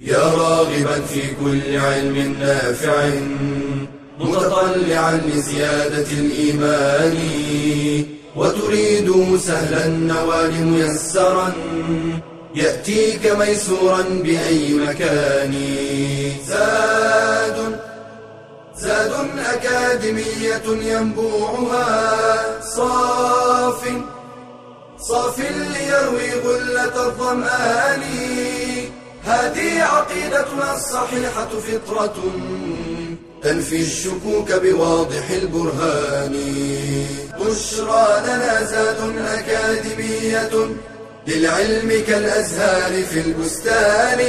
يا راغبا في كل علم نافع متطلعا لزيادة الإيمان وتريد سهلا النوال ميسرا يأتيك ميسورا بأي مكان. زاد أكاديمية ينبوعها صاف ليروي غلة الظمآن. هذه عقيدتنا الصحيحة فطرة تنفي الشكوك بواضح البرهان. بشرى لنا زاد أكاديمية للعلم كالأزهار في البستان.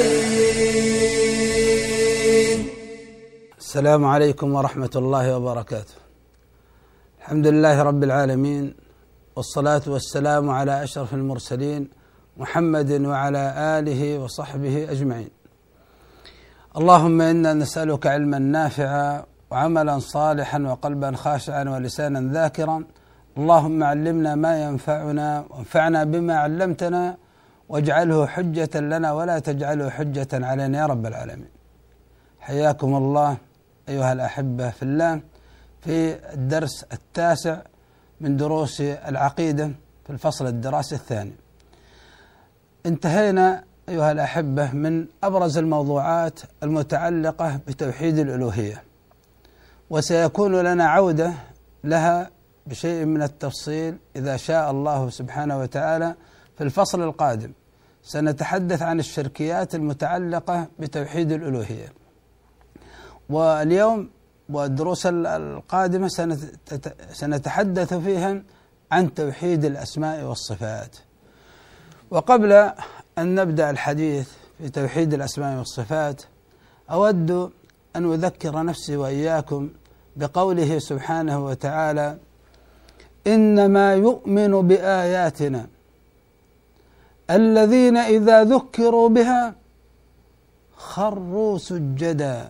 السلام عليكم ورحمة الله وبركاته. الحمد لله رب العالمين، والصلاة والسلام على أشرف المرسلين محمد وعلى آله وصحبه أجمعين. اللهم إنا نسألك علما نافعا وعملا صالحا وقلبا خاشعا ولسانا ذاكرا. اللهم علمنا ما ينفعنا وانفعنا بما علمتنا واجعله حجة لنا ولا تجعله حجة علينا يا رب العالمين. حياكم الله أيها الأحبة في الله في الدرس التاسع من دروس العقيدة في الفصل الدراسي الثاني. انتهينا أيها الأحبة من أبرز الموضوعات المتعلقة بتوحيد الألوهية، وسيكون لنا عودة لها بشيء من التفصيل إذا شاء الله سبحانه وتعالى. في الفصل القادم سنتحدث عن الشركيات المتعلقة بتوحيد الألوهية، واليوم والدروس القادمة سنتحدث فيها عن توحيد الأسماء والصفات. وقبل أن نبدأ الحديث في توحيد الأسماء والصفات أود أن أذكر نفسي وإياكم بقوله سبحانه وتعالى: إنما يؤمن بآياتنا الذين إذا ذكروا بها خروا سجدا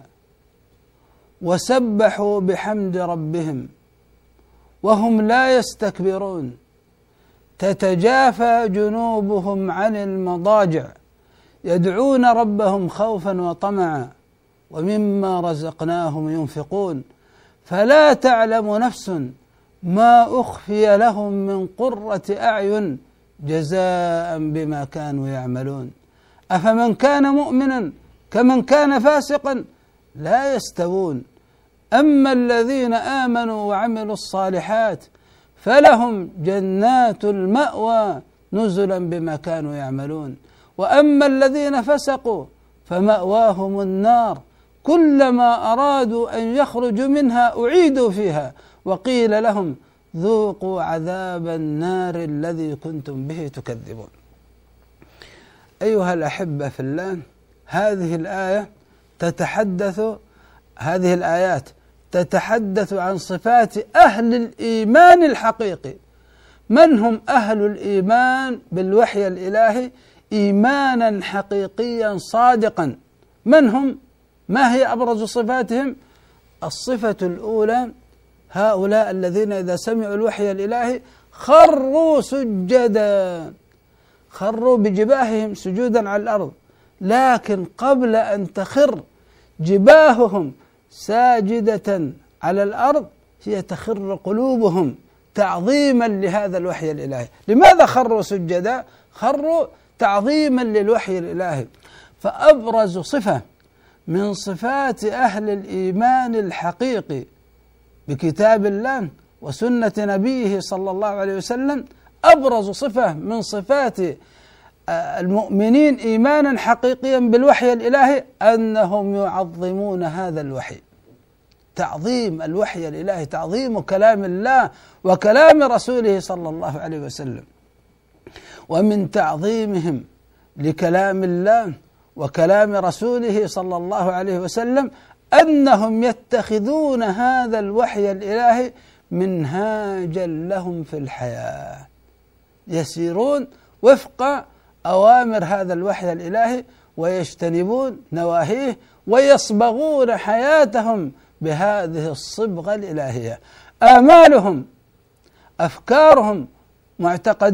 وسبحوا بحمد ربهم وهم لا يستكبرون تتجافى جنوبهم عن المضاجع يدعون ربهم خوفا وطمعا ومما رزقناهم ينفقون فلا تعلم نفس ما أخفي لهم من قرة أعين جزاء بما كانوا يعملون أفمن كان مؤمنا كمن كان فاسقا لا يستوون أما الذين آمنوا وعملوا الصالحات فلهم جنات المأوى نزلا بما كانوا يعملون وأما الذين فسقوا فمأواهم النار كلما أرادوا أن يخرجوا منها أعيدوا فيها وقيل لهم ذوقوا عذاب النار الذي كنتم به تكذبون. أيها الأحبة في الله، هذه الآيات تتحدث عن صفات أهل الإيمان الحقيقي. من هم أهل الإيمان بالوحي الإلهي إيمانا حقيقيا صادقا؟ من هم؟ ما هي أبرز صفاتهم؟ الصفة الأولى: هؤلاء الذين إذا سمعوا الوحي الإلهي خروا سجدا، خروا بجباههم سجودا على الأرض، لكن قبل أن تخر جباههم ساجدة على الأرض هي تخر قلوبهم تعظيما لهذا الوحي الإلهي. لماذا خروا سجدا؟ خروا تعظيما للوحي الإلهي. فأبرز صفة من صفات أهل الإيمان الحقيقي بكتاب الله وسنة نبيه صلى الله عليه وسلم، أبرز صفة من صفات المؤمنين إيمانا حقيقيا بالوحي الإلهي أنهم يعظمون هذا الوحي. تعظيم الوحي الإلهي، تعظيم كلام الله وكلام رسوله صلى الله عليه وسلم. ومن تعظيمهم لكلام الله وكلام رسوله صلى الله عليه وسلم أنهم يتخذون هذا الوحي الإلهي منهاجا لهم في الحياة، يسيرون وفق أوامر هذا الوحي الإلهي ويجتنبون نواهيه ويصبغون حياتهم بهذه الصبغة الإلهية. آمالهم، أفكارهم،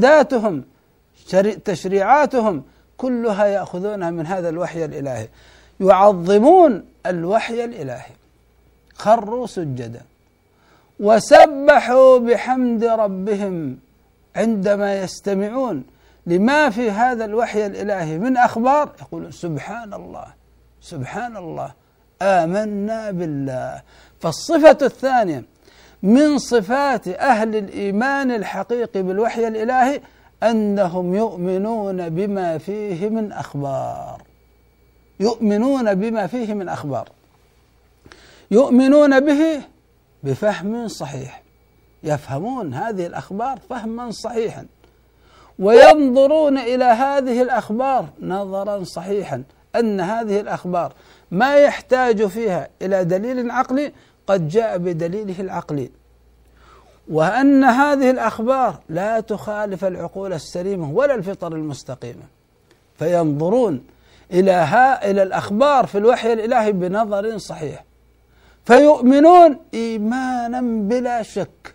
معتقداتهم، تشريعاتهم كلها يأخذونها من هذا الوحي الإلهي. يعظمون الوحي الإلهي، خروا سجدا وسبحوا بحمد ربهم عندما يستمعون لما في هذا الوحي الإلهي من أخبار، يقولون سبحان الله سبحان الله آمنا بالله. فالصفة الثانية من صفات أهل الإيمان الحقيقي بالوحي الإلهي أنهم يؤمنون بما فيه من أخبار، يؤمنون بما فيه من أخبار، يؤمنون به بفهم صحيح، يفهمون هذه الأخبار فهما صحيحا، وينظرون إلى هذه الأخبار نظرا صحيحا، أن هذه الأخبار ما يحتاج فيها إلى دليل عقلي قد جاء بدليله العقلي، وأن هذه الأخبار لا تخالف العقول السليمة ولا الفطر المستقيمة، فينظرون إلى الأخبار في الوحي الإلهي بنظر صحيح، فيؤمنون إيمانا بلا شك،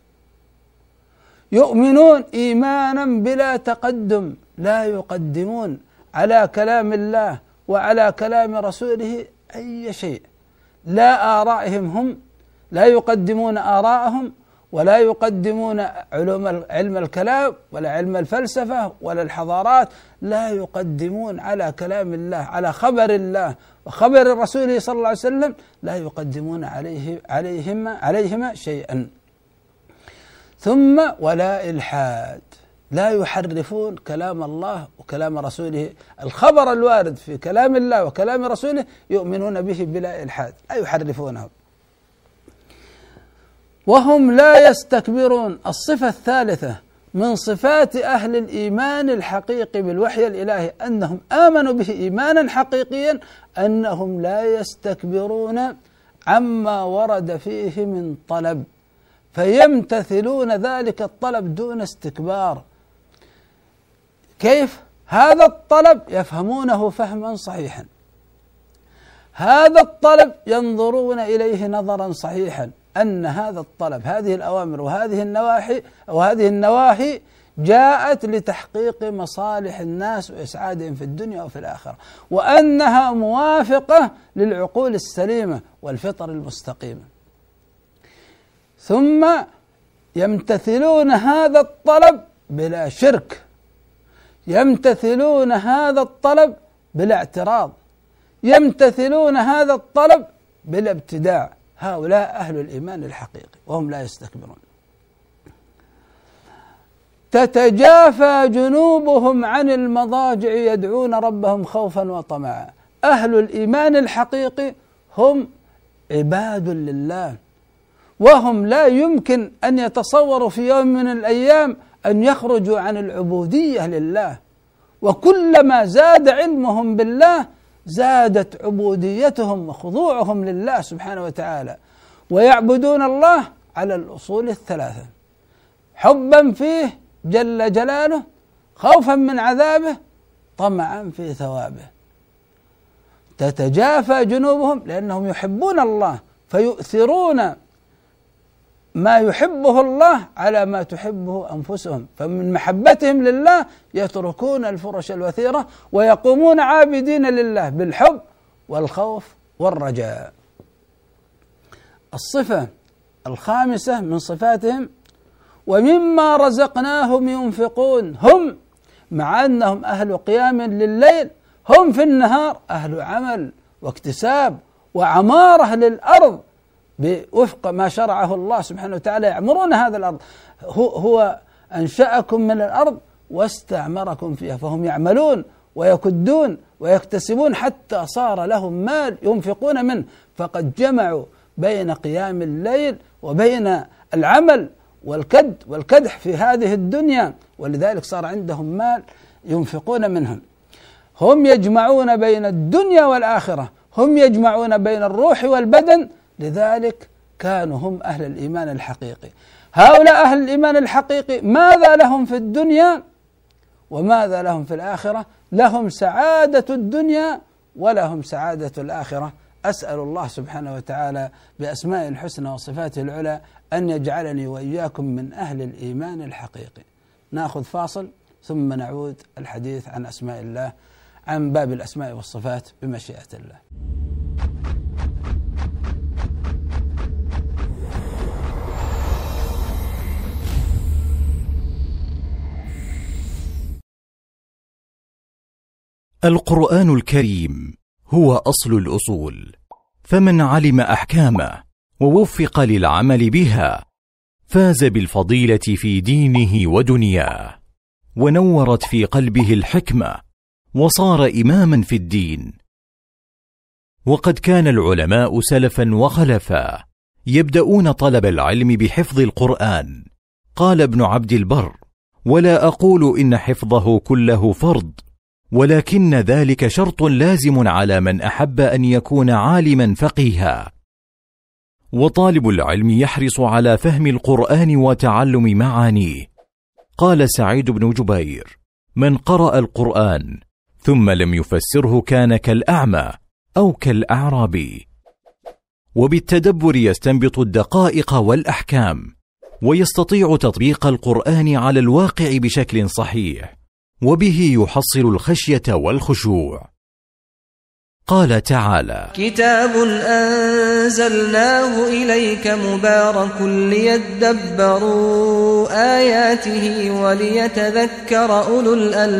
يؤمنون إيمانا بلا تقدم، لا يقدمون على كلام الله وعلى كلام رسوله أي شيء، لا آرائهم هم، لا يقدمون آراءهم ولا يقدمون علم الكلام ولا علم الفلسفة ولا الحضارات، لا يقدمون على كلام الله، على خبر الله وخبر الرسول صلى الله عليه وسلم، لا يقدمون عليهما شيئا. ثم ولا إلحاد، لا يحرفون كلام الله وكلام رسوله، الخبر الوارد في كلام الله وكلام رسوله يؤمنون به بلا إلحاد، لا يحرفونه. وهم لا يستكبرون. الصفة الثالثة من صفات أهل الإيمان الحقيقي بالوحي الإلهي أنهم آمنوا به إيمانا حقيقيا أنهم لا يستكبرون عما ورد فيه من طلب، فيمتثلون ذلك الطلب دون استكبار. كيف؟ هذا الطلب يفهمونه فهما صحيحا، هذا الطلب ينظرون إليه نظرا صحيحا، أن هذا الطلب، هذه الأوامر وهذه النواهي جاءت لتحقيق مصالح الناس وإسعادهم في الدنيا وفي الآخرة، وأنها موافقة للعقول السليمة والفطر المستقيمة. ثم يمتثلون هذا الطلب بلا شرك، يمتثلون هذا الطلب بلا اعتراض، يمتثلون هذا الطلب بلا ابتداع. هؤلاء أهل الإيمان الحقيقي وهم لا يستكبرون. تتجافى جنوبهم عن المضاجع يدعون ربهم خوفا وطمعا. أهل الإيمان الحقيقي هم عباد لله، وهم لا يمكن أن يتصوروا في يوم من الأيام أن يخرجوا عن العبودية لله، وكلما زاد علمهم بالله زادت عبوديتهم وخضوعهم لله سبحانه وتعالى، ويعبدون الله على الأصول الثلاثة: حبا فيه جل جلاله، خوفا من عذابه، طمعا في ثوابه. تتجافى جنوبهم لأنهم يحبون الله، فيؤثرون ما يحبه الله على ما تحبه أنفسهم، فمن محبتهم لله يتركون الفرش الوثيرة ويقومون عابدين لله بالحب والخوف والرجاء. الصفة الخامسة من صفاتهم: ومما رزقناهم ينفقون. هم مع أنهم أهل قيام لليل، هم في النهار أهل عمل واكتساب وعمارة للأرض بوفق ما شرعه الله سبحانه وتعالى، يعمرون هذا الأرض. هو أنشأكم من الأرض واستعمركم فيها، فهم يعملون ويكدون ويكتسبون حتى صار لهم مال ينفقون منه، فقد جمعوا بين قيام الليل وبين العمل والكد والكدح في هذه الدنيا، ولذلك صار عندهم مال ينفقون منهم. هم يجمعون بين الدنيا والآخرة، هم يجمعون بين الروح والبدن، لذلك كانوا هم أهل الإيمان الحقيقي. هؤلاء أهل الإيمان الحقيقي ماذا لهم في الدنيا وماذا لهم في الآخرة؟ لهم سعادة الدنيا ولهم سعادة الآخرة. أسأل الله سبحانه وتعالى بأسمائه الحسنى وصفاته العلى أن يجعلني وإياكم من أهل الإيمان الحقيقي. نأخذ فاصل ثم نعود الحديث عن أسماء الله، عن باب الأسماء والصفات بمشيئة الله. القرآن الكريم هو أصل الأصول، فمن علم أحكامه ووفق للعمل بها فاز بالفضيلة في دينه ودنياه، ونورت في قلبه الحكمة وصار إماما في الدين. وقد كان العلماء سلفا وخلفا يبدأون طلب العلم بحفظ القرآن. قال ابن عبد البر: ولا أقول إن حفظه كله فرض، ولكن ذلك شرط لازم على من أحب أن يكون عالما فقيها. وطالب العلم يحرص على فهم القرآن وتعلم معانيه. قال سعيد بن جبير: من قرأ القرآن ثم لم يفسره كان كالأعمى أو كالأعرابي. وبالتدبر يستنبط الدقائق والأحكام، ويستطيع تطبيق القرآن على الواقع بشكل صحيح، وبه يحصل الخشية والخشوع. قال تعالى: كتاب أنزلناه إليك مبارك ليدبروا آياته وليتذكر أولو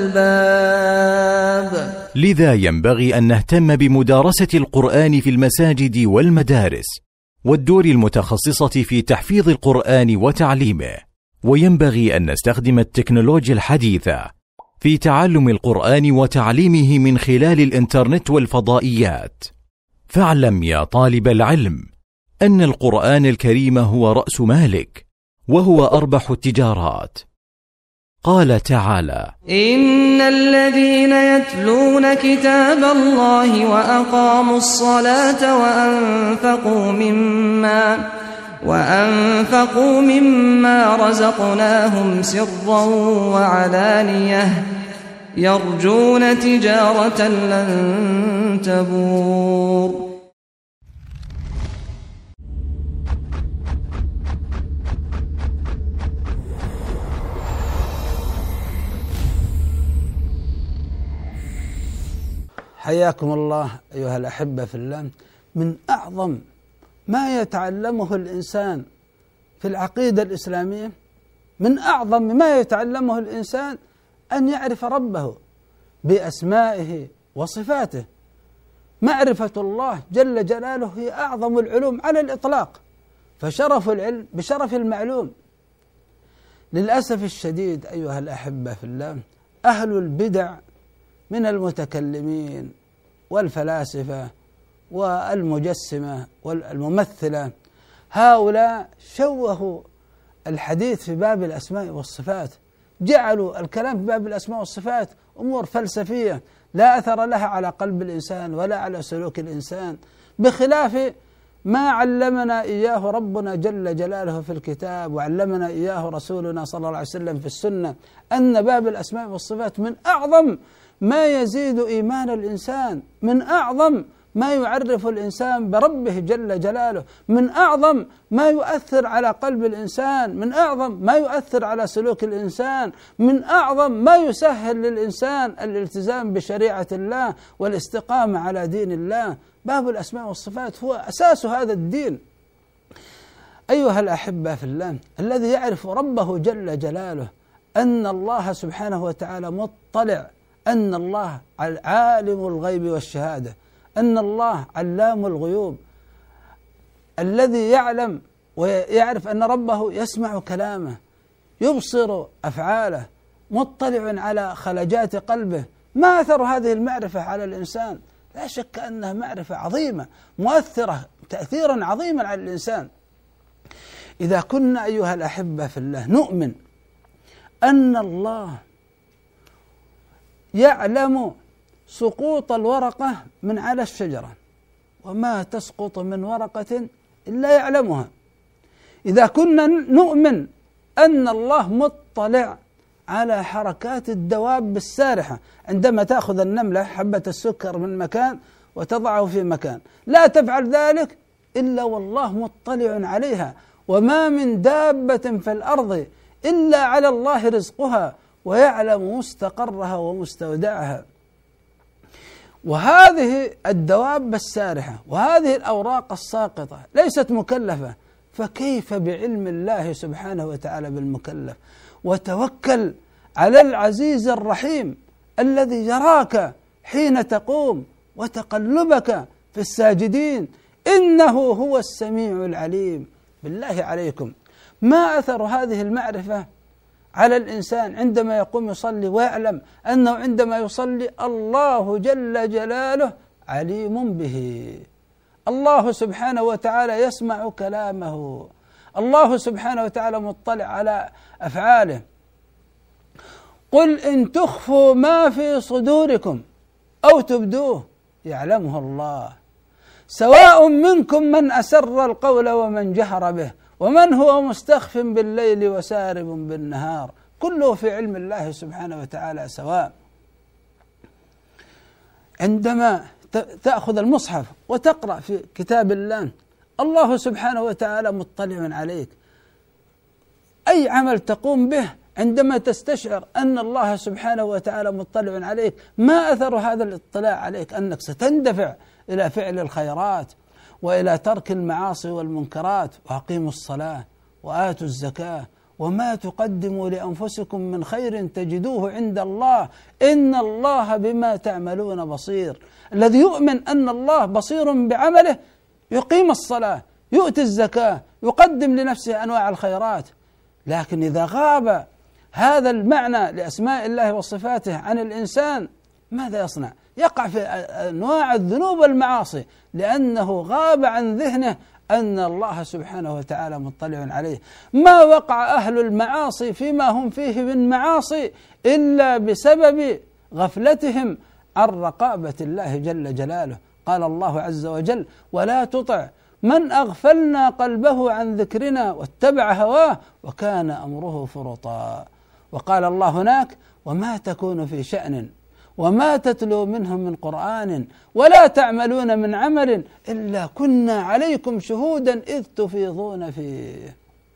الألباب. لذا ينبغي أن نهتم بمدارسة القرآن في المساجد والمدارس والدور المتخصصة في تحفيظ القرآن وتعليمه، وينبغي أن نستخدم التكنولوجيا الحديثة في تعلم القرآن وتعليمه من خلال الإنترنت والفضائيات. فاعلم يا طالب العلم أن القرآن الكريم هو رأس مالك، وهو أربح التجارات. قال تعالى: إن الذين يتلون كتاب الله وأقاموا الصلاة وأنفقوا مما رزقناهم سرا وعلانية يرجون تجارة لن تبور. حياكم الله أيها الأحبة في الله. من أعظم ما يتعلمه الإنسان في العقيدة الإسلامية، من أعظم ما يتعلمه الإنسان أن يعرف ربه بأسمائه وصفاته. معرفة الله جل جلاله هي أعظم العلوم على الإطلاق، فشرف العلم بشرف المعلوم. للأسف الشديد أيها الأحبة في الله، أهل البدع من المتكلمين والفلاسفة والمجسمة والممثلة، هؤلاء شوهوا الحديث في باب الأسماء والصفات، جعلوا الكلام في باب الأسماء والصفات أمور فلسفية لا أثر لها على قلب الإنسان ولا على سلوك الإنسان، بخلاف ما علمنا إياه ربنا جل جلاله في الكتاب، وعلمنا إياه رسولنا صلى الله عليه وسلم في السنة، أن باب الأسماء والصفات من أعظم ما يزيد إيمان الإنسان، من أعظم ما يعرف الإنسان بربه جل جلاله، من أعظم ما يؤثر على قلب الإنسان، من أعظم ما يؤثر على سلوك الإنسان، من أعظم ما يسهل للإنسان الالتزام بشريعة الله والاستقامة على دين الله. باب الأسماء والصفات هو أساس هذا الدين. أيها الأحبة في الله، الذي يعرف ربه جل جلاله أن الله سبحانه وتعالى مطلع، أن الله عالم الغيب والشهادة، أن الله علام الغيوب، الذي يعلم ويعرف أن ربه يسمع كلامه، يبصر أفعاله، مطلع على خلجات قلبه. ما أثر هذه المعرفة على الإنسان؟ لا شك أنها معرفة عظيمة مؤثرة تأثيرا عظيما على الإنسان. إذا كنا أيها الأحبة في الله نؤمن أن الله يعلم سقوط الورقة من على الشجرة وما تسقط من ورقة إلا يعلمها، إذا كنا نؤمن أن الله مطلع على حركات الدواب السارحة، عندما تأخذ النملة حبة السكر من مكان وتضعه في مكان، لا تفعل ذلك إلا والله مطلع عليها، وما من دابة في الأرض إلا على الله رزقها ويعلم مستقرها ومستودعها. وهذه الدواب السارحة وهذه الأوراق الساقطة ليست مكلفة، فكيف بعلم الله سبحانه وتعالى بالمكلف؟ وتوكل على العزيز الرحيم الذي يراك حين تقوم وتقلبك في الساجدين، إنه هو السميع العليم. بالله عليكم، ما أثر هذه المعرفة على الإنسان عندما يقوم يصلي ويعلم أنه عندما يصلي الله جل جلاله عليم به، الله سبحانه وتعالى يسمع كلامه، الله سبحانه وتعالى مطلع على أفعاله. قل إن تخفوا ما في صدوركم أو تبدوه يعلمه الله، سواء منكم من أسر القول ومن جهر به ومن هو مستخف بالليل وسارب بالنهار، كله في علم الله سبحانه وتعالى سواء. عندما تأخذ المصحف وتقرأ في كتاب الله، الله سبحانه وتعالى مطلع عليك. أي عمل تقوم به عندما تستشعر أن الله سبحانه وتعالى مطلع عليك، ما أثر هذا الاطلاع عليك؟ أنك ستندفع إلى فعل الخيرات وإلى ترك المعاصي والمنكرات، وأقيموا الصلاة وآتوا الزكاة وما تقدموا لأنفسكم من خير تجدوه عند الله إن الله بما تعملون بصير. الذي يؤمن أن الله بصير بعمله يقيم الصلاة، يؤتي الزكاة، يقدم لنفسه أنواع الخيرات. لكن إذا غاب هذا المعنى لأسماء الله وصفاته عن الإنسان، ماذا يصنع؟ يقع في أنواع الذنوب والمعاصي، لأنه غاب عن ذهنه أن الله سبحانه وتعالى مطلع عليه. ما وقع أهل المعاصي فيما هم فيه من معاصي إلا بسبب غفلتهم عن رقابة الله جل جلاله. قال الله عز وجل: ولا تطع من أغفلنا قلبه عن ذكرنا واتبع هواه وكان أمره فرطا. وقال الله هناك: وما تكون في شأن وما تتلو منهم من قرآن ولا تعملون من عمل إلا كنا عليكم شهودا إذ تفيضون فيه.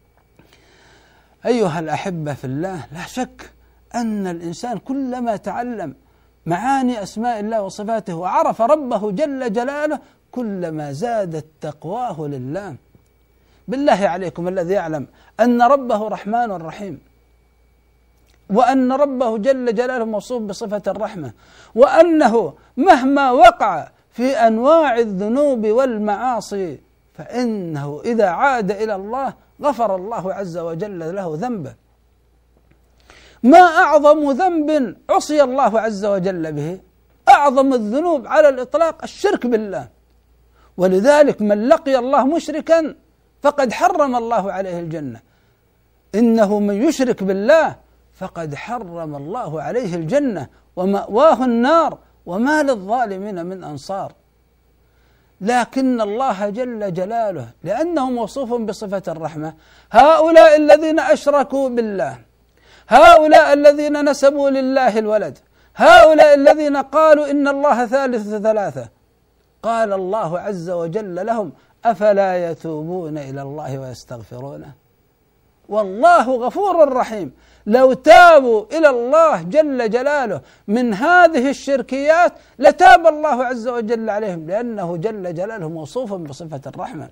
أيها الأحبة في الله، لا شك أن الإنسان كلما تعلم معاني أسماء الله وصفاته وعرف ربه جل جلاله كلما زادت تقواه لله. بالله عليكم، الذي يعلم أن ربه رحمن رحيم، وأن ربه جل جلاله موصوف بصفة الرحمة، وأنه مهما وقع في أنواع الذنوب والمعاصي فإنه إذا عاد إلى الله غفر الله عز وجل له ذنبه. ما أعظم ذنب عصي الله عز وجل به؟ أعظم الذنوب على الإطلاق الشرك بالله، ولذلك من لقي الله مشركا فقد حرم الله عليه الجنة. إنه من يشرك بالله فقد حرم الله عليه الجنة ومأواه النار وما للظالمين من أنصار. لكن الله جل جلاله لأنه موصوف بصفة الرحمة، هؤلاء الذين أشركوا بالله، هؤلاء الذين نسبوا لله الولد، هؤلاء الذين قالوا إن الله ثالث ثلاثة، قال الله عز وجل لهم: أفلا يتوبون إلى الله ويستغفرونه؟ والله غفور رحيم. لو تابوا إلى الله جل جلاله من هذه الشركيات لتاب الله عز وجل عليهم، لأنه جل جلاله موصوف بصفة الرحمة.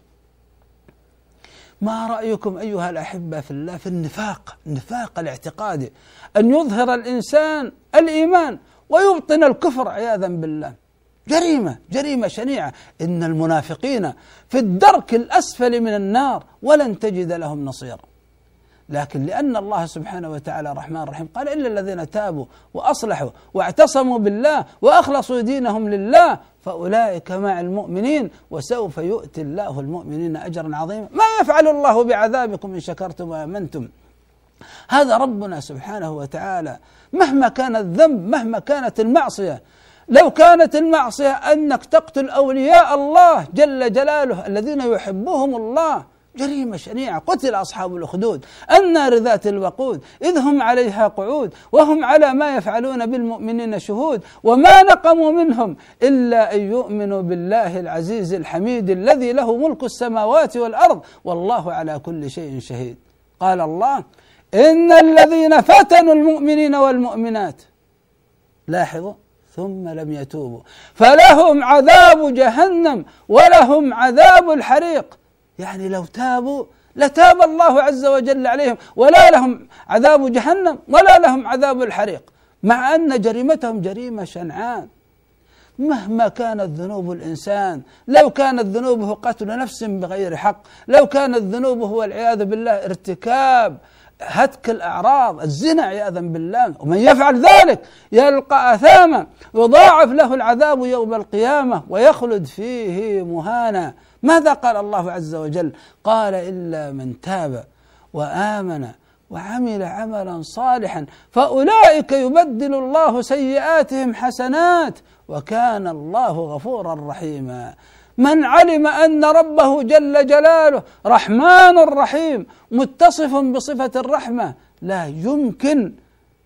ما رأيكم أيها الأحبة في الله في النفاق الاعتقادي، أن يظهر الإنسان الإيمان ويبطن الكفر عياذا بالله؟ جريمة شنيعة. إن المنافقين في الدرك الأسفل من النار ولن تجد لهم نصيرا. لكن لأن الله سبحانه وتعالى رحمن رحيم قال: إلا الذين تابوا وأصلحوا واعتصموا بالله وأخلصوا دينهم لله فأولئك مع المؤمنين وسوف يؤتي الله المؤمنين أجرا عظيما. ما يفعل الله بعذابكم إن شكرتم وآمنتم. هذا ربنا سبحانه وتعالى. مهما كان الذنب، مهما كانت المعصية، لو كانت المعصية أنك تقتل أولياء الله جل جلاله الذين يحبهم الله، جريمة شنيعة. قتل أصحاب الأخدود النار ذات الوقود إذ هم عليها قعود وهم على ما يفعلون بالمؤمنين شهود وما نقموا منهم إلا أن يؤمنوا بالله العزيز الحميد الذي له ملك السماوات والأرض والله على كل شيء شهيد. قال الله: إن الذين فتنوا المؤمنين والمؤمنات، لاحظوا، ثم لم يتوبوا فلهم عذاب جهنم ولهم عذاب الحريق. يعني لو تابوا لتاب الله عز وجل عليهم، ولا لهم عذاب جهنم ولا لهم عذاب الحريق، مع أن جريمتهم جريمة شنعان. مهما كانت ذنوب الإنسان، لو كانت ذنوبه قتل نفس بغير حق، لو كانت ذنوبه والعياذ بالله ارتكاب هتك الأعراض، الزنا عياذا بالله، ومن يفعل ذلك يلقى أثاما يضاعف له العذاب يوم القيامة ويخلد فيه مهانا. ماذا قال الله عز وجل؟ قال إلا من تاب وآمن وعمل عملا صالحا فأولئك يبدل الله سيئاتهم حسنات وكان الله غفورا رحيما. من علم أن ربه جل جلاله رحمن رحيم متصف بصفة الرحمة لا يمكن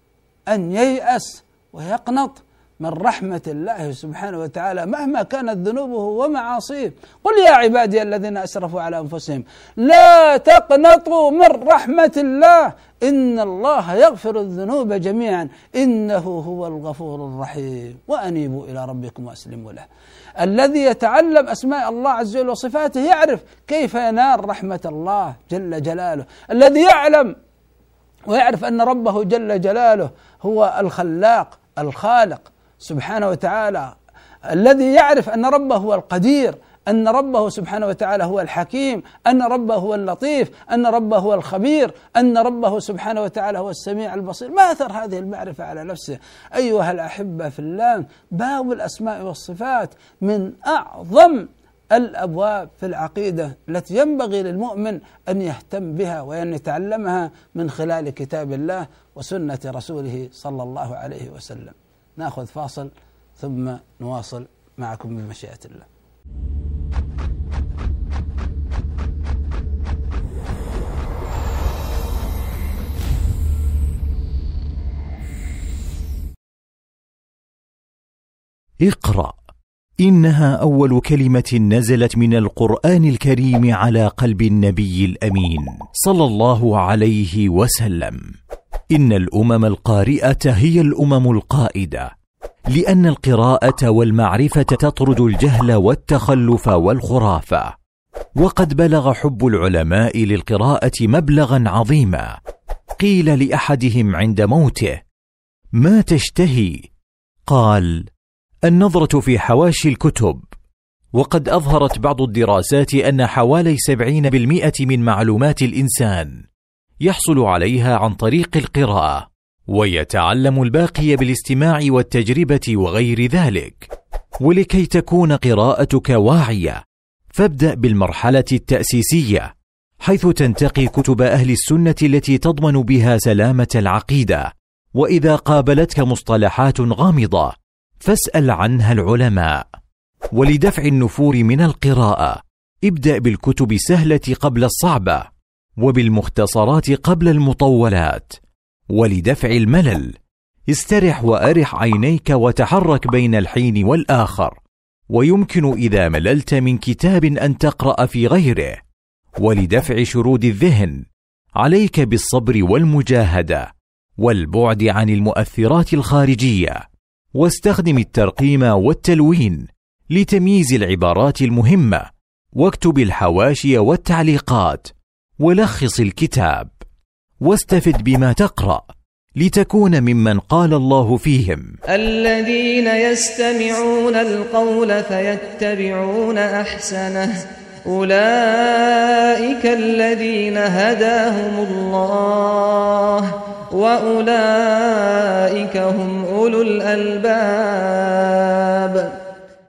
أن ييأس ويقنط من رحمة الله سبحانه وتعالى مهما كانت ذنوبه ومعاصيه. قل يا عبادي الذين أسرفوا على أنفسهم لا تقنطوا من رحمة الله إن الله يغفر الذنوب جميعا إنه هو الغفور الرحيم وأنيبوا إلى ربكم وأسلموا له. الذي يتعلم أسماء الله عز وجل وصفاته يعرف كيف ينال رحمة الله جل جلاله. الذي يعلم ويعرف أن ربه جل جلاله هو الخلاق الخالق سبحانه وتعالى، الذي يعرف أن ربه هو القدير، أن ربه سبحانه وتعالى هو الحكيم، أن ربه هو اللطيف، أن ربه هو الخبير، أن ربه سبحانه وتعالى هو السميع البصير. ما أثر هذه المعرفة على نفسه؟ أيها الأحبة في الله، باب الأسماء والصفات من أعظم الأبواب في العقيدة التي ينبغي للمؤمن أن يهتم بها وأن يتعلمها من خلال كتاب الله وسنة رسوله صلى الله عليه وسلم. نأخذ فاصل ثم نواصل معكم بمشيئة الله. اقرأ إنها أول كلمة نزلت من القرآن الكريم على قلب النبي الأمين صلى الله عليه وسلم. إن الأمم القارئة هي الأمم القائدة، لأن القراءة والمعرفة تطرد الجهل والتخلف والخرافة. وقد بلغ حب العلماء للقراءة مبلغا عظيما. قيل لأحدهم عند موته: ما تشتهي؟ قال: النظرة في حواشي الكتب. وقد أظهرت بعض الدراسات أن حوالي 70% من معلومات الإنسان يحصل عليها عن طريق القراءة، ويتعلم الباقي بالاستماع والتجربة وغير ذلك. ولكي تكون قراءتك واعية فابدأ بالمرحلة التأسيسية، حيث تنتقي كتب أهل السنة التي تضمن بها سلامة العقيدة. وإذا قابلتك مصطلحات غامضة فاسأل عنها العلماء. ولدفع النفور من القراءة ابدأ بالكتب السهلة قبل الصعبة، وبالمختصرات قبل المطولات. ولدفع الملل استرح وأرح عينيك وتحرك بين الحين والآخر، ويمكن إذا مللت من كتاب أن تقرأ في غيره. ولدفع شرود الذهن عليك بالصبر والمجاهدة والبعد عن المؤثرات الخارجية، واستخدم الترقيم والتلوين لتمييز العبارات المهمة، واكتب الحواشي والتعليقات، ولخص الكتاب، واستفد بما تقرأ لتكون ممن قال الله فيهم: الذين يستمعون القول فيتبعون أحسنه أولئك الذين هداهم الله وأولئك هم أولو الألباب.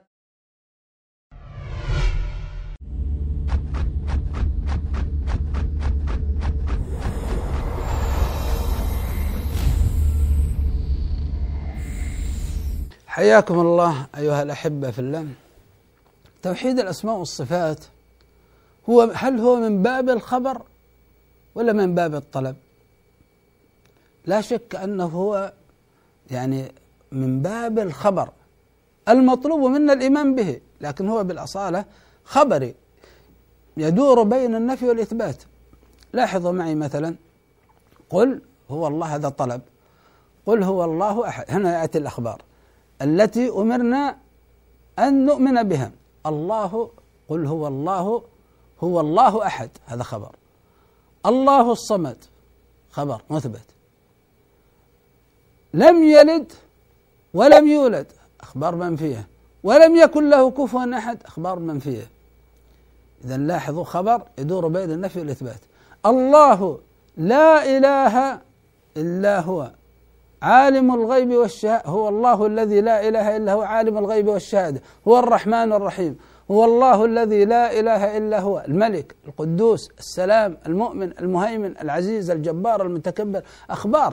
حياكم الله أيها الأحبة في الله. توحيد الأسماء والصفات هل هو من باب الخبر ولا من باب الطلب؟ لا شك أنه هو من باب الخبر، المطلوب منا الإيمان به، لكن هو بالأصالة خبري يدور بين النفي والإثبات. لاحظوا معي مثلا: قل هو الله، هذا طلب. قل هو الله أحد، هنا يأتي الأخبار. التي أمرنا أن نؤمن بها. الله، قل هو الله، هو الله أحد، هذا خبر. الله الصمد، خبر مثبت. لم يلد ولم يولد، أخبار منفية. ولم يكن له كفوا أحد، أخبار منفية. إذن لاحظوا، خبر يدور بين النفي والإثبات. الله لا إله إلا هو عالم الغيب والشهادة، هو الله الذي لا إله إلا هو عالم الغيب والشهادة، هو الرحمن الرحيم، هو الله الذي لا إله إلا هو الملك القدوس السلام المؤمن المهيمن العزيز الجبار المتكبر، أخبار.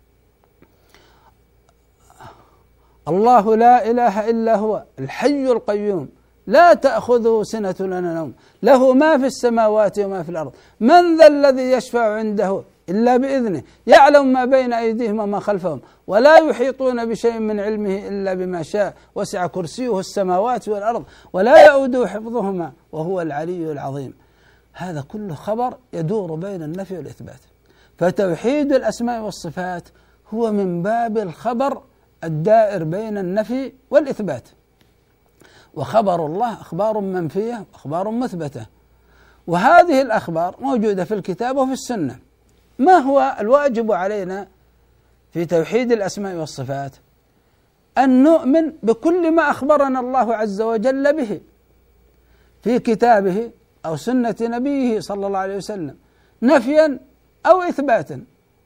الله لا إله إلا هو الحي القيوم لا تأخذه سنة ولا نوم، له ما في السماوات وما في الأرض، من ذا الذي يشفع عنده إلا بإذنه، يعلم ما بين أيديهم وما خلفهم، ولا يحيطون بشيء من علمه إلا بما شاء، وسع كرسيه السماوات والأرض ولا يؤوده حفظهما وهو العلي العظيم. هذا كله خبر يدور بين النفي والإثبات. فتوحيد الأسماء والصفات هو من باب الخبر الدائر بين النفي والإثبات. وخبر الله أخبار منفية وأخبار مثبتة، وهذه الأخبار موجودة في الكتاب وفي السنة. ما هو الواجب علينا في توحيد الأسماء والصفات؟ أن نؤمن بكل ما أخبرنا الله عز وجل به في كتابه أو سنة نبيه صلى الله عليه وسلم، نفيا أو إثباتا،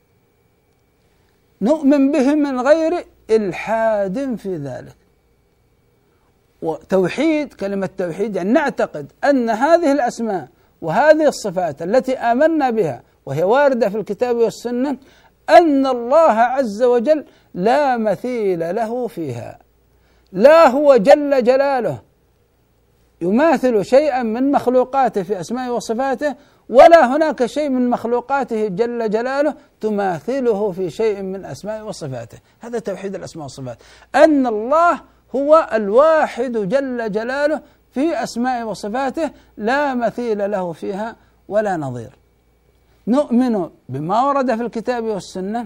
نؤمن به من غير إلحاد في ذلك. وتوحيد، كلمة توحيد يعني نعتقد أن هذه الأسماء وهذه الصفات التي آمنا بها وهي واردة في الكتاب والسنة، أن الله عز وجل لا مثيل له فيها، لا هو جل جلاله يماثل شيئا من مخلوقاته في أسمائه وصفاته، ولا هناك شيء من مخلوقاته جل جلاله تماثله في شيء من أسمائه وصفاته. هذا توحيد الأسماء والصفات، أن الله هو الواحد جل جلاله في أسمائه وصفاته، لا مثيل له فيها ولا نظير. نؤمن بما ورد في الكتاب والسنة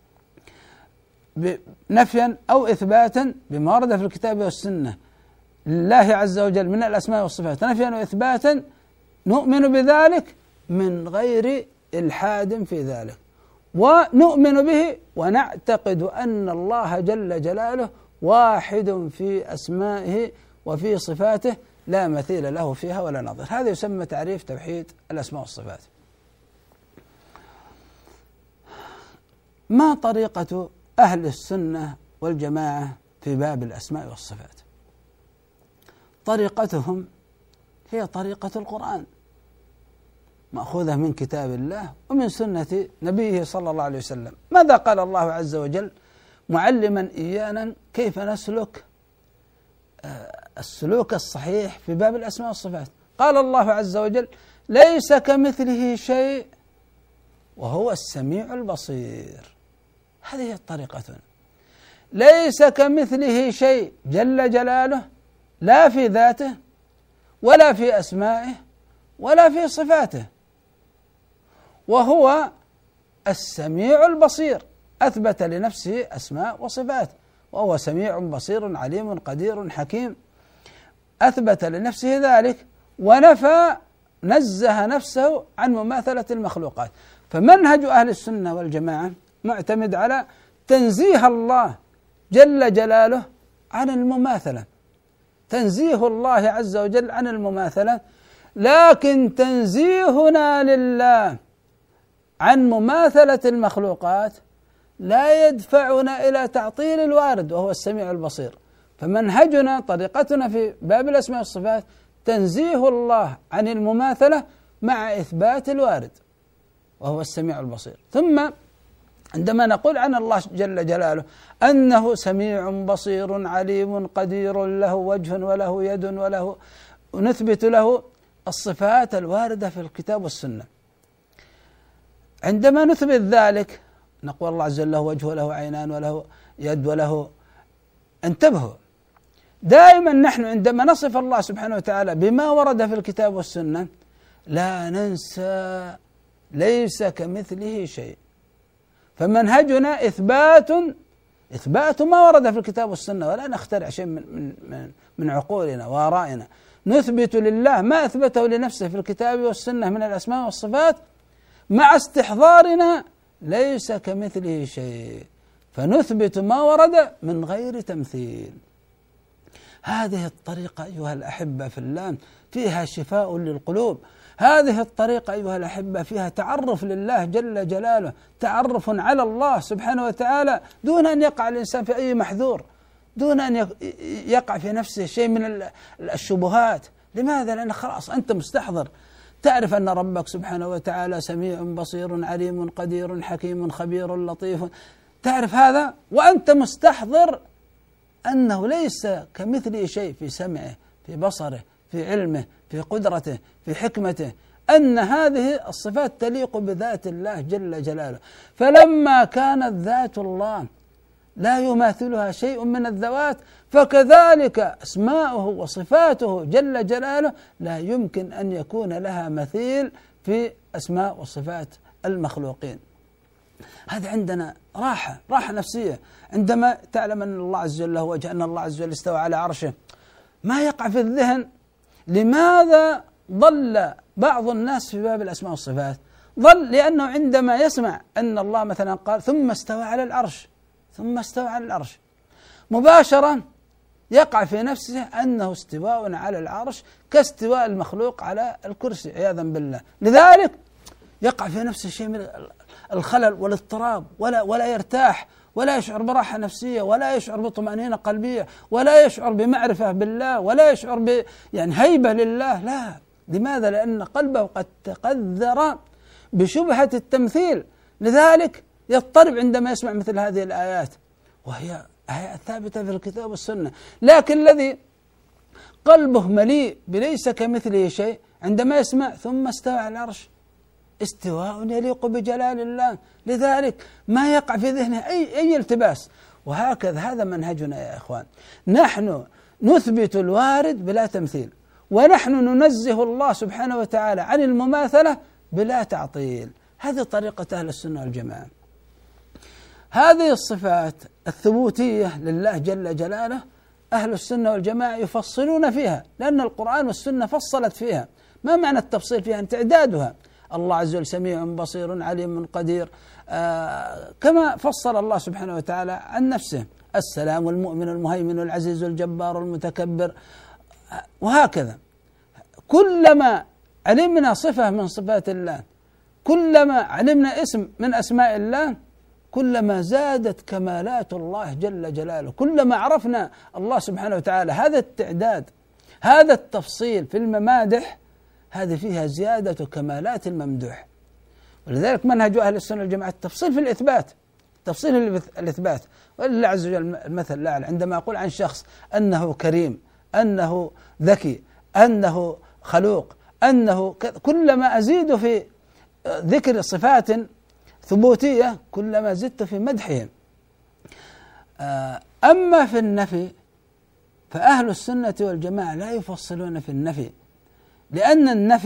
نفيا أو إثباتا، بما ورد في الكتاب والسنة لله عز وجل من الأسماء والصفات نفيا وإثباتا، نؤمن بذلك من غير إلحاد في ذلك، ونؤمن به ونعتقد أن الله جل جلاله واحد في أسمائه وفي صفاته لا مثيل له فيها ولا نظير. هذا يسمى تعريف توحيد الأسماء والصفات. ما طريقة أهل السنة والجماعة في باب الأسماء والصفات؟ طريقتهم هي طريقة القرآن، مأخوذة من كتاب الله ومن سنة نبيه صلى الله عليه وسلم. ماذا قال الله عز وجل معلما إيانا كيف نسلك السلوك الصحيح في باب الأسماء والصفات؟ قال الله عز وجل: ليس كمثله شيء وهو السميع البصير. هذه طريقتنا، ليس كمثله شيء جل جلاله، لا في ذاته ولا في أسمائه ولا في صفاته، وهو السميع البصير، أثبت لنفسه أسماء وصفات، وهو سميع بصير عليم قدير حكيم، أثبت لنفسه ذلك ونفى، نزه نفسه عن مماثلة المخلوقات. فمنهج أهل السنة والجماعة معتمد على تنزيه الله جل جلاله عن المماثلة، تنزيه الله عز وجل عن المماثلة، لكن تنزيهنا لله عن مماثلة المخلوقات لا يدفعنا إلى تعطيل الوارد وهو السميع البصير. فمنهجنا، طريقتنا في باب الأسماء والصفات تنزيه الله عن المماثلة مع إثبات الوارد وهو السميع البصير. ثم عندما نقول عن الله جل جلاله أنه سميع بصير عليم قدير، له وجه وله يد وله، ونثبت له الصفات الواردة في الكتاب والسنة. عندما نثبت ذلك نقول الله عز وجل له وجه وله عينان وله يد وله، انتبهوا، دائما نحن عندما نصف الله سبحانه وتعالى بما ورد في الكتاب والسنة لا ننسى ليس كمثله شيء. فمنهجنا إثبات إثبات ما ورد في الكتاب والسنة، ولا نخترع شيء من عقولنا وآرائنا. نثبت لله ما أثبته لنفسه في الكتاب والسنة من الأسماء والصفات، مع استحضارنا ليس كمثله شيء، فنثبت ما ورد من غير تمثيل. هذه الطريقة أيها الأحبة في الله فيها شفاء للقلوب. هذه الطريقة أيها الأحبة فيها تعرف لله جل جلاله، تعرف على الله سبحانه وتعالى، دون أن يقع الإنسان في أي محذور، دون أن يقع في نفسه شيء من الشبهات. لماذا؟ لأن خلاص أنت مستحضر، تعرف أن ربك سبحانه وتعالى سميع بصير عليم قدير حكيم خبير لطيف، تعرف هذا وأنت مستحضر أنه ليس كمثله شيء في سمعه، في بصره، في علمه، في قدرته، في حكمته، أن هذه الصفات تليق بذات الله جل جلاله. فلما كانت ذات الله لا يماثلها شيء من الذوات، فكذلك أسماؤه وصفاته جل جلاله لا يمكن أن يكون لها مثيل في أسماء وصفات المخلوقين. هذا عندنا راحة نفسية عندما تعلم أن الله عز وجل له وجه، أن الله عز وجل استوى على عرشه. ما يقع في الذهن لماذا ضل بعض الناس في باب الأسماء والصفات؟ ضل لأنه عندما يسمع أن الله مثلا قال ثم استوى على العرش، ثم استوى على العرش، مباشرة يقع في نفسه أنه استواء على العرش كاستواء المخلوق على الكرسي عياذا بالله. لذلك يقع في نفسه شيء من الخلل والاضطراب، ولا يرتاح، ولا يشعر براحة نفسية، ولا يشعر بطمأنينة قلبية، ولا يشعر بمعرفة بالله، ولا يشعر هيبة لله. لا. لماذا؟ لأن قلبه قد تقذر بشبهة التمثيل، لذلك يضطرب عندما يسمع مثل هذه الآيات، وهي آيات ثابتة في الكتاب والسنة. لكن الذي قلبه مليء بليس كمثله شيء عندما يسمع ثم استوى على العرش، استواء يليق بجلال الله، لذلك ما يقع في ذهنه أي التباس. وهكذا هذا منهجنا يا إخوان، نحن نثبت الوارد بلا تمثيل، ونحن ننزه الله سبحانه وتعالى عن المماثلة بلا تعطيل. هذه طريقة أهل السنة والجماعة. هذه الصفات الثبوتية لله جل جلاله أهل السنة والجماعة يفصلون فيها، لأن القرآن والسنة فصلت فيها. ما معنى التفصيل فيها؟ تعدادها. الله عز وجل سميع بصير عليم قدير، كما فصل الله سبحانه وتعالى عن نفسه: السلام والمؤمن والمهيمن والعزيز والجبار والمتكبر، وهكذا. كلما علمنا صفة من صفات الله، كلما علمنا اسم من أسماء الله، كلما زادت كمالات الله جل جلاله. كلما عرفنا الله سبحانه وتعالى. هذا التعداد، هذا التفصيل في الممادح، هذه فيها زيادة كمالات الممدوح. ولذلك منهج أهل السنة والجماعة التفصيل في الإثبات، تفصيل الإثبات. ولله عز وجل المثل الأعلى عندما أقول عن شخص أنه كريم، أنه ذكي، أنه خلوق، أنه كلما أزيد في ذكر صفات ثبوتية كلما زدت في مدحهم. أما في النفي فأهل السنة والجماعة لا يفصلون في النفي، لأن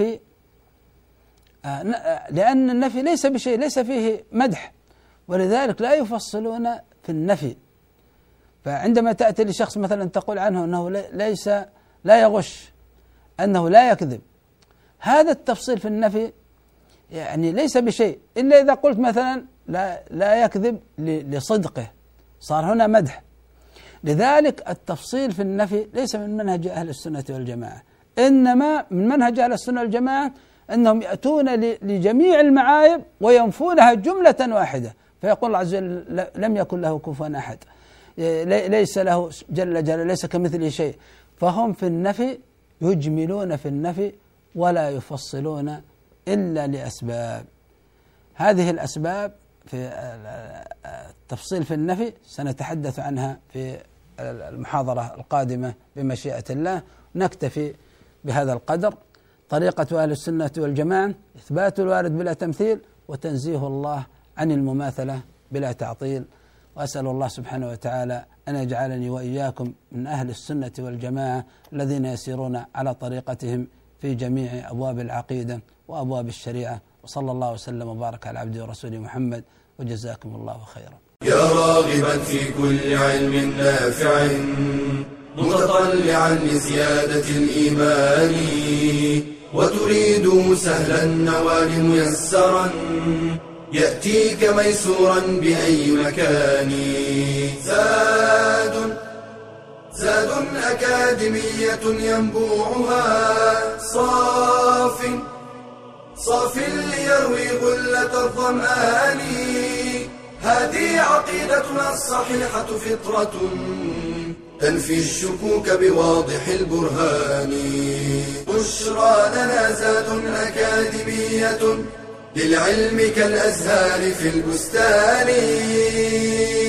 النفي ليس بشيء، ليس فيه مدح، ولذلك لا يفصلون في النفي. فعندما تأتي لشخص مثلا تقول عنه أنه لا يغش، أنه لا يكذب، هذا التفصيل في النفي يعني ليس بشيء، إلا إذا قلت مثلا لا يكذب لصدقه، صار هنا مدح. لذلك التفصيل في النفي ليس من منهج أهل السنة والجماعة، إنما من منهج أهل السنة والجماعة أنهم يأتون لجميع المعايب وينفونها جملة واحدة، فيقول الله عز وجل: لم يكن له كفوا أحد، ليس له جل جلاله، ليس كمثله شيء. فهم في النفي يجملون في النفي ولا يفصلون إلا لأسباب. هذه الأسباب في التفصيل في النفي سنتحدث عنها في المحاضرة القادمة بمشيئة الله. نكتفي بهذا القدر. طريقة أهل السنة والجماعة إثبات الوارد بلا تمثيل، وتنزيه الله عن المماثلة بلا تعطيل. وأسأل الله سبحانه وتعالى أن يجعلني وإياكم من أهل السنة والجماعة الذين يسيرون على طريقتهم في جميع أبواب العقيدة وأبواب الشريعة. وصلى الله وسلم وبارك على عبده ورسوله محمد، وجزاكم الله خيرا. يا راغبا في كل علم نافع متطلعا لزيادة الإيمان وتريد سهلا النوال ميسرا يأتيك ميسورا بأي مكان. زاد أكاديمية ينبوعها صاف ليروي غلة الظمآن. هذه عقيدتنا الصحيحة فطرة تنفي الشكوك بواضح البرهان. بشرى لنا زاد أكاديمية للعلم كالأزهار في البستان.